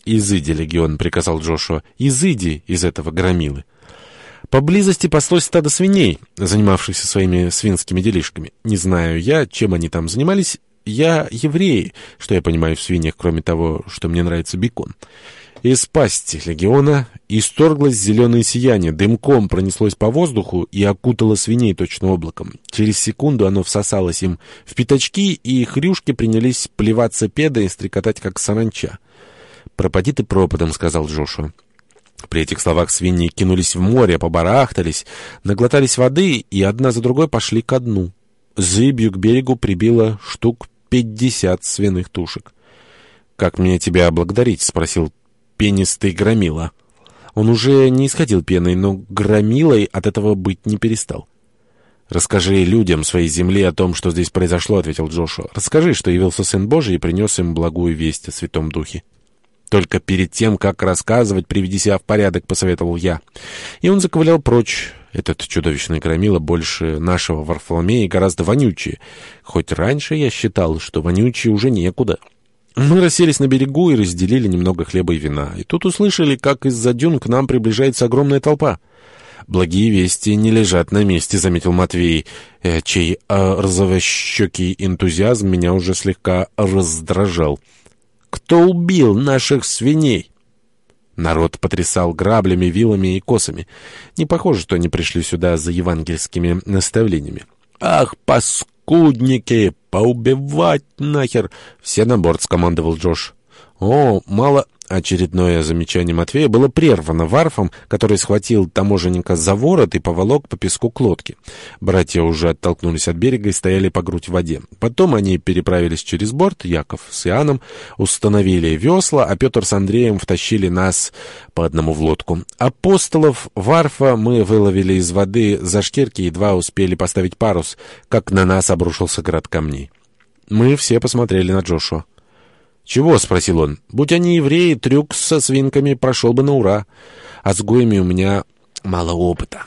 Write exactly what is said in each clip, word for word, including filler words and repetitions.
«Изыди, легион», — приказал Джошуа, — «изыди из этого громилы». Поблизости паслось стадо свиней, занимавшихся своими свинскими делишками. Не знаю я, чем они там занимались. Я еврей, что я понимаю в свиньях, кроме того, что мне нравится бекон. Из пасти легиона исторглось зеленое сияние, дымком пронеслось по воздуху и окутало свиней точно облаком. Через секунду оно всосалось им в пятачки, и хрюшки принялись плеваться педой и стрекотать, как саранча. «Пропади ты пропадом», — сказал Джошуа. При этих словах свиньи кинулись в море, побарахтались, наглотались воды и одна за другой пошли ко дну. Зыбью к берегу прибило штук пятьдесят свиных тушек. «Как мне тебя благодарить?» — спросил пенистый громила. Он уже не исходил пеной, но громилой от этого быть не перестал. «Расскажи людям своей земли о том, что здесь произошло», — ответил Джошуа. «Расскажи, что явился Сын Божий и принес им благую весть о Святом Духе». «Только перед тем, как рассказывать, приведи себя в порядок», — посоветовал я. И он заковылял прочь. Этот чудовищный громила больше нашего Варфоломея гораздо вонючее. Хоть раньше я считал, что вонючее уже некуда. Мы расселись на берегу и разделили немного хлеба и вина. И тут услышали, как из-за дюн к нам приближается огромная толпа. «Благие вести не лежат на месте», — заметил Матвей, э, чей э, розовощекий энтузиазм меня уже слегка раздражал. «Кто убил наших свиней?» Народ потрясал граблями, вилами и косами. Не похоже, что они пришли сюда за евангельскими наставлениями. «Ах, паскудники! Поубивать нахер!» «Все на борт», — скомандовал Джош. «О, мало...» Очередное замечание Матвея было прервано Варфом, который схватил таможенника за ворот и поволок по песку к лодке. Братья уже оттолкнулись от берега и стояли по грудь в воде. Потом они переправились через борт, Яков с Иоанном установили весла, а Петр с Андреем втащили нас по одному в лодку. Апостолов Варфа мы выловили из воды за шкирки, едва успели поставить парус, как на нас обрушился град камней. Мы все посмотрели на Джошуа. «Чего?» — спросил он. «Будь они евреи, трюк со свинками прошел бы на ура. А с гоями у меня мало опыта».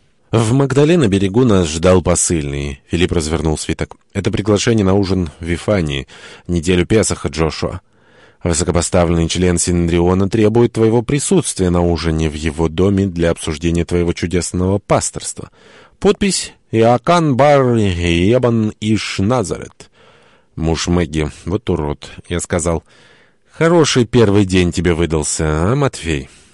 В Магдале на берегу нас ждал посыльный. Филипп развернул свиток. «Это приглашение на ужин в Вифании, неделю Песаха, Джошуа. Высокопоставленный член Синедриона требует твоего присутствия на ужине в его доме для обсуждения твоего чудесного пасторства. Подпись «Иоакан бар Ебан иш Назарет». «Муж Мэгги, вот урод», — я сказал. «Хороший первый день тебе выдался, а, Матвей?»